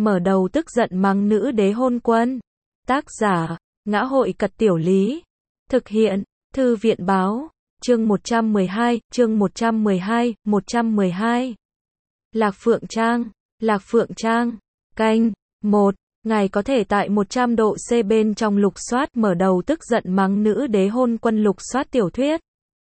mở đầu tức giận mắng nữ đế hôn quân. Tác giả, Ngã hội Cật Tiểu Lý. Thực hiện, Thư viện báo, chương 112. Lạc Phượng Trang, canh, 1. Ngài có thể tại 100 độ C bên trong lục soát mở đầu tức giận mắng nữ đế hôn quân lục soát tiểu thuyết.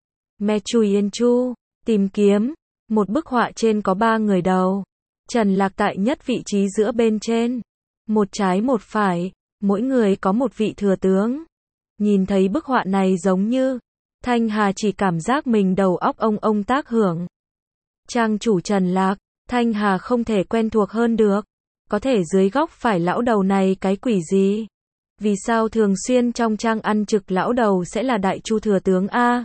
Me Chui Yên Chu, tìm kiếm, một bức họa trên có 3 người đầu. Trần Lạc tại nhất vị trí giữa bên trên. Một trái một phải, mỗi người có một vị thừa tướng. Nhìn thấy bức họa này giống như, Thanh Hà chỉ cảm giác mình đầu óc ông tác hưởng. Trang chủ Trần Lạc, Thanh Hà không thể quen thuộc hơn được. Có thể dưới góc phải lão đầu này cái quỷ gì? Vì sao thường xuyên trong trang ăn trực lão đầu sẽ là đại chu thừa tướng A?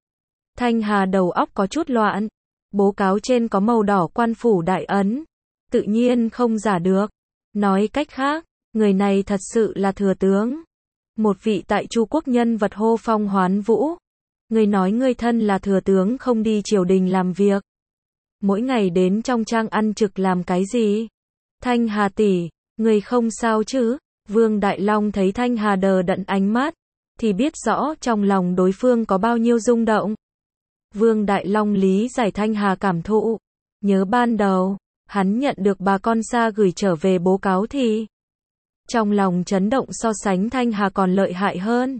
Thanh Hà đầu óc có chút loạn. Bố cáo trên có màu đỏ quan phủ đại ấn. Tự nhiên không giả được. Nói cách khác, người này thật sự là thừa tướng. Một vị tại chu quốc nhân vật hô phong hoán vũ. Người nói người thân là thừa tướng không đi triều đình làm việc. Mỗi ngày đến trong trang ăn trực làm cái gì? Thanh Hà tỷ, người không sao chứ? Vương Đại Long thấy Thanh Hà đờ đẫn ánh mắt, thì biết rõ trong lòng đối phương có bao nhiêu rung động. Vương Đại Long lý giải Thanh Hà cảm thụ. Nhớ ban đầu, hắn nhận được bà con xa gửi trở về bố cáo thì trong lòng chấn động so sánh Thanh Hà còn lợi hại hơn.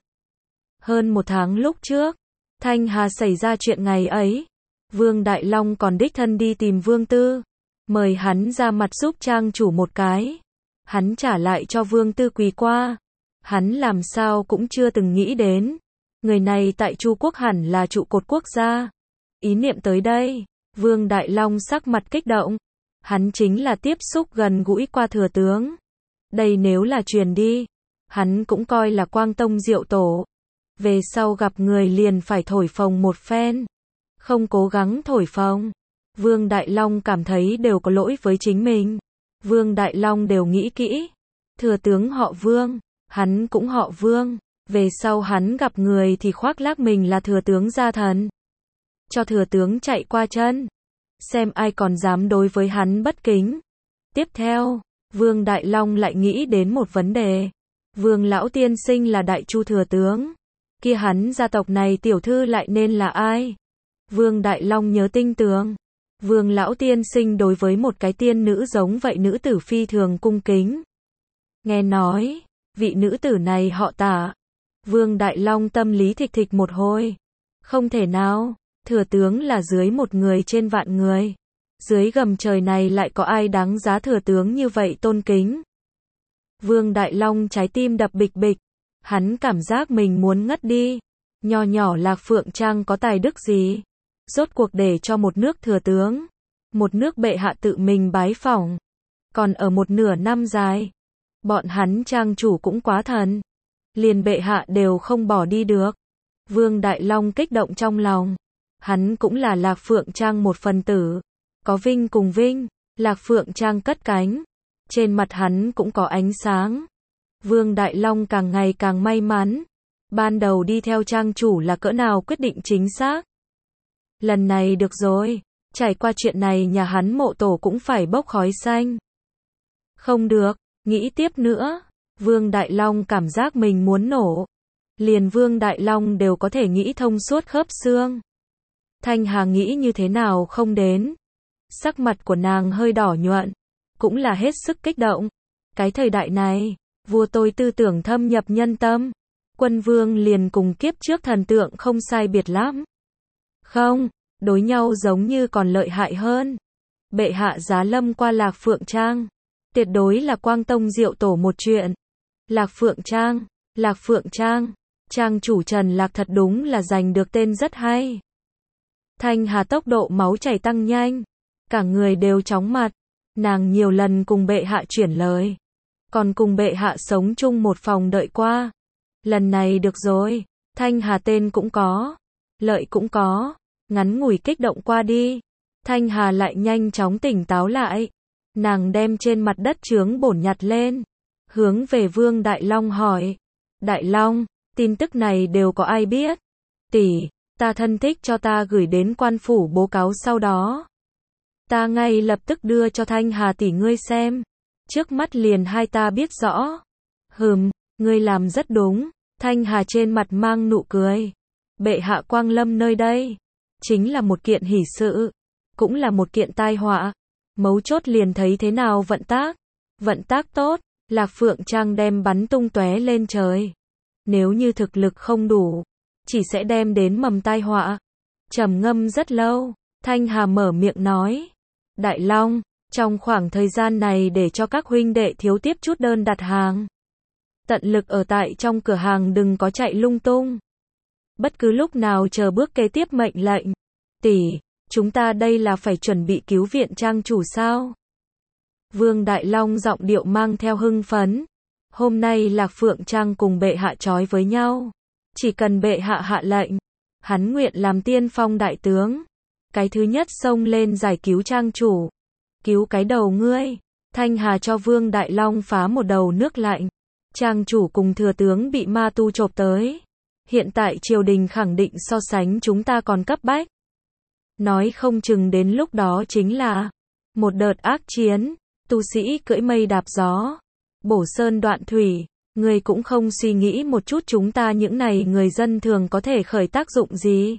Hơn 1 tháng lúc trước, Thanh Hà xảy ra chuyện ngày ấy. Vương Đại Long còn đích thân đi tìm Vương Tư. Mời hắn ra mặt giúp trang chủ một cái. Hắn trả lại cho Vương Tư quỳ qua. Hắn làm sao cũng chưa từng nghĩ đến. Người này tại Chu quốc hẳn là trụ cột quốc gia. Ý niệm tới đây, Vương Đại Long sắc mặt kích động. Hắn chính là tiếp xúc gần gũi qua thừa tướng. Đây nếu là truyền đi, hắn cũng coi là quang tông diệu tổ. Về sau gặp người liền phải thổi phồng một phen. Không cố gắng thổi phồng. Vương Đại Long cảm thấy đều có lỗi với chính mình. Vương Đại Long đều nghĩ kỹ. Thừa tướng họ Vương, hắn cũng họ Vương. Về sau hắn gặp người thì khoác lác mình là thừa tướng gia thần. Cho thừa tướng chạy qua chân. Xem ai còn dám đối với hắn bất kính. Tiếp theo, Vương Đại Long lại nghĩ đến một vấn đề. Vương lão tiên sinh là đại chu thừa tướng. Kia hắn gia tộc này tiểu thư lại nên là ai? Vương Đại Long nhớ tinh tường. Vương lão tiên sinh đối với một cái tiên nữ giống vậy nữ tử phi thường cung kính. Nghe nói, vị nữ tử này họ Tả. Vương Đại Long tâm lý thịch thịch một hồi. Không thể nào, thừa tướng là dưới một người trên vạn người. Dưới gầm trời này lại có ai đáng giá thừa tướng như vậy tôn kính. Vương Đại Long trái tim đập bịch bịch. Hắn cảm giác mình muốn ngất đi. Nho nhỏ Lạc Phượng Trang có tài đức gì? Rốt cuộc để cho một nước thừa tướng. Một nước bệ hạ tự mình bái phỏng. Còn ở một nửa năm dài. Bọn hắn trang chủ cũng quá thần. Liền bệ hạ đều không bỏ đi được. Vương Đại Long kích động trong lòng. Hắn cũng là Lạc Phượng Trang một phần tử. Có vinh cùng vinh. Lạc Phượng Trang cất cánh. Trên mặt hắn cũng có ánh sáng. Vương Đại Long càng ngày càng may mắn. Ban đầu đi theo trang chủ là cỡ nào quyết định chính xác. Lần này được rồi. Trải qua chuyện này nhà hắn mộ tổ cũng phải bốc khói xanh. Không được, nghĩ tiếp nữa. Vương Đại Long cảm giác mình muốn nổ. Liền Vương Đại Long đều có thể nghĩ thông suốt khớp xương. Thanh Hà nghĩ như thế nào không đến. Sắc mặt của nàng hơi đỏ nhuận. Cũng là hết sức kích động. Cái thời đại này, vua tôi tư tưởng thâm nhập nhân tâm. Quân vương liền cùng kiếp trước thần tượng không sai biệt lắm. Không, đối nhau giống như còn lợi hại hơn. Bệ hạ giá lâm qua Lạc Phượng Trang. Tuyệt đối là quang tông diệu tổ một chuyện. Lạc Phượng Trang. Trang chủ Trần Lạc thật đúng là giành được tên rất hay. Thanh Hà tốc độ máu chảy tăng nhanh. Cả người đều chóng mặt. Nàng nhiều lần cùng bệ hạ chuyển lời. Còn cùng bệ hạ sống chung một phòng đợi qua. Lần này được rồi. Thanh Hà tên cũng có. Lợi cũng có. Ngắn ngủi kích động qua đi. Thanh Hà lại nhanh chóng tỉnh táo lại. Nàng đem trên mặt đất chướng bổn nhặt lên. Hướng về Vương Đại Long hỏi. Đại Long, tin tức này đều có ai biết? Tỷ, ta thân thích cho ta gửi đến quan phủ bố cáo sau đó. Ta ngay lập tức đưa cho Thanh Hà tỷ ngươi xem. Trước mắt liền hai ta biết rõ. Ngươi làm rất đúng. Thanh Hà trên mặt mang nụ cười. Bệ hạ quang lâm nơi đây, chính là một kiện hỷ sự, cũng là một kiện tai họa. Mấu chốt liền thấy thế nào vận tác. Vận tác tốt, Lạc Phượng Trang đem bắn tung tóe lên trời. Nếu như thực lực không đủ, chỉ sẽ đem đến mầm tai họa. Trầm ngâm rất lâu, Thanh Hà mở miệng nói. Đại Long, trong khoảng thời gian này để cho các huynh đệ thiếu tiếp chút đơn đặt hàng. Tận lực ở tại trong cửa hàng đừng có chạy lung tung. Bất cứ lúc nào chờ bước kế tiếp mệnh lệnh. Tỷ, chúng ta đây là phải chuẩn bị cứu viện trang chủ sao? Vương Đại Long giọng điệu mang theo hưng phấn. Hôm nay Lạc Phượng Trang cùng bệ hạ trói với nhau. Chỉ cần bệ hạ hạ lệnh, hắn nguyện làm tiên phong đại tướng. Cái thứ nhất xông lên giải cứu trang chủ. Cứu cái đầu ngươi. Thanh Hà cho Vương Đại Long phá một đầu nước lạnh. Trang chủ cùng thừa tướng bị ma tu chộp tới. Hiện tại triều đình khẳng định so sánh chúng ta còn cấp bách. Nói không chừng đến lúc đó chính là một đợt ác chiến, tu sĩ cưỡi mây đạp gió, bổ sơn đoạn thủy. Người cũng không suy nghĩ một chút chúng ta những này người dân thường có thể khởi tác dụng gì.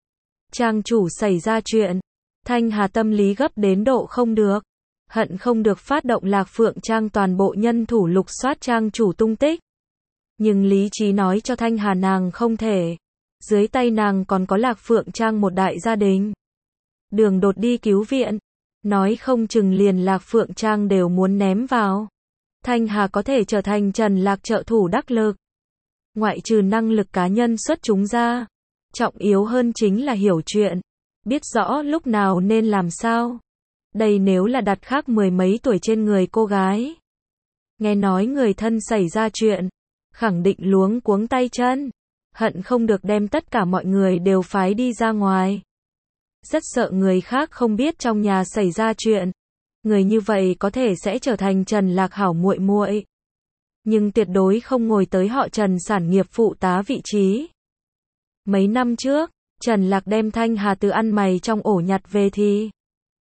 Trang chủ xảy ra chuyện, Thanh Hà tâm lý gấp đến độ không được. Hận không được phát động Lạc Phượng Trang toàn bộ nhân thủ lục soát trang chủ tung tích. Nhưng lý trí nói cho Thanh Hà nàng không thể. Dưới tay nàng còn có Lạc Phượng Trang một đại gia đình. Đường đột đi cứu viện. Nói không chừng liền Lạc Phượng Trang đều muốn ném vào. Thanh Hà có thể trở thành Trần Lạc trợ thủ đắc lực. Ngoại trừ năng lực cá nhân xuất chúng ra. Trọng yếu hơn chính là hiểu chuyện. Biết rõ lúc nào nên làm sao. Đây nếu là đặt khác mười mấy tuổi trên người cô gái. Nghe nói người thân xảy ra chuyện. Khẳng định luống cuống tay chân. Hận không được đem tất cả mọi người đều phái đi ra ngoài. Rất sợ người khác không biết trong nhà xảy ra chuyện. Người như vậy có thể sẽ trở thành Trần Lạc hảo muội muội. Nhưng tuyệt đối không ngồi tới họ Trần sản nghiệp phụ tá vị trí. Mấy năm trước, Trần Lạc đem Thanh Hà từ ăn mày trong ổ nhặt về thì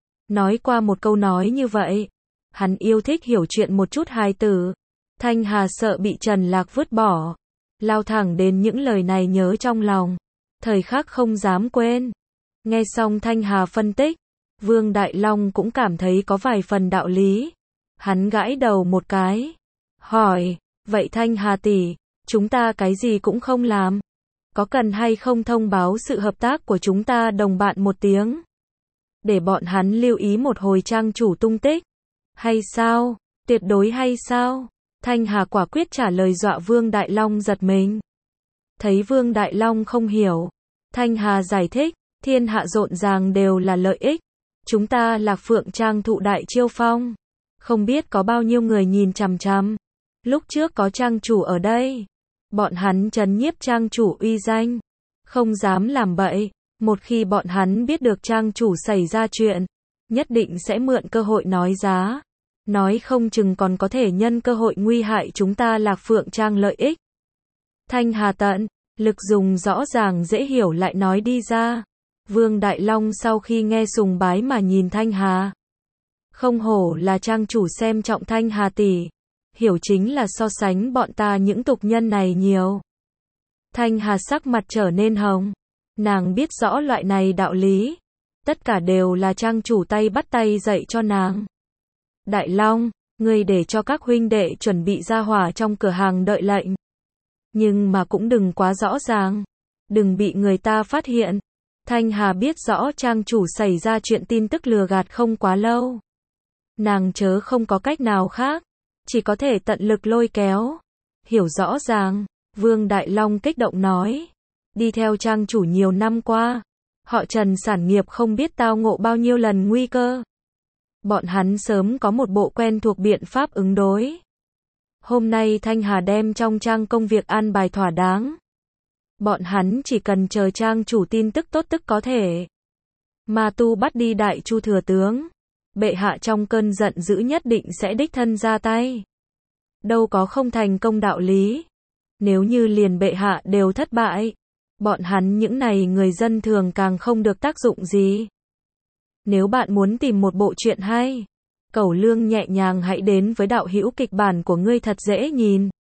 nói qua một câu nói như vậy. Hắn yêu thích hiểu chuyện một chút hài tử. Thanh Hà sợ bị Trần Lạc vứt bỏ. Lao thẳng đến những lời này nhớ trong lòng. Thời khắc không dám quên. Nghe xong Thanh Hà phân tích. Vương Đại Long cũng cảm thấy có vài phần đạo lý. Hắn gãi đầu một cái. Hỏi, vậy Thanh Hà tỷ, chúng ta cái gì cũng không làm. Có cần hay không thông báo sự hợp tác của chúng ta đồng bạn một tiếng? Để bọn hắn lưu ý một hồi trang chủ tung tích. Hay sao? Tuyệt đối hay sao? Thanh Hà quả quyết trả lời dọa Vương Đại Long giật mình. Thấy Vương Đại Long không hiểu. Thanh Hà giải thích, thiên hạ rộn ràng đều là lợi ích. Chúng ta Lạc Phượng Trang thụ đại chiêu phong. Không biết có bao nhiêu người nhìn chằm chằm. Lúc trước có trang chủ ở đây. Bọn hắn trấn nhiếp trang chủ uy danh. Không dám làm bậy. Một khi bọn hắn biết được trang chủ xảy ra chuyện. Nhất định sẽ mượn cơ hội nói giá. Nói không chừng còn có thể nhân cơ hội nguy hại chúng ta Lạc Phượng Trang lợi ích. Thanh Hà tận lực dùng rõ ràng dễ hiểu lại nói đi ra. Vương Đại Long sau khi nghe sùng bái mà nhìn Thanh Hà. Không hổ là trang chủ xem trọng Thanh Hà tỷ. Hiểu chính là so sánh bọn ta những tục nhân này nhiều. Thanh Hà sắc mặt trở nên hồng. Nàng biết rõ loại này đạo lý. Tất cả đều là trang chủ tay bắt tay dạy cho nàng. Đại Long, ngươi để cho các huynh đệ chuẩn bị ra hỏa trong cửa hàng đợi lệnh. Nhưng mà cũng đừng quá rõ ràng. Đừng bị người ta phát hiện. Thanh Hà biết rõ trang chủ xảy ra chuyện tin tức lừa gạt không quá lâu. Nàng chớ không có cách nào khác. Chỉ có thể tận lực lôi kéo. Hiểu rõ ràng. Vương Đại Long kích động nói. Đi theo trang chủ nhiều năm qua. Họ Trần sản nghiệp không biết tao ngộ bao nhiêu lần nguy cơ. Bọn hắn sớm có một bộ quen thuộc biện pháp ứng đối. Hôm nay Thanh Hà đem trong trang công việc an bài thỏa đáng. Bọn hắn chỉ cần chờ trang chủ tin tức tốt tức có thể. Ma tu bắt đi đại chu thừa tướng. Bệ hạ trong cơn giận dữ nhất định sẽ đích thân ra tay. Đâu có không thành công đạo lý. Nếu như liền bệ hạ đều thất bại. Bọn hắn những này người dân thường càng không được tác dụng gì. Nếu bạn muốn tìm một bộ truyện hay, Cẩu Lương nhẹ nhàng hãy đến với đạo hữu kịch bản của ngươi thật dễ nhìn.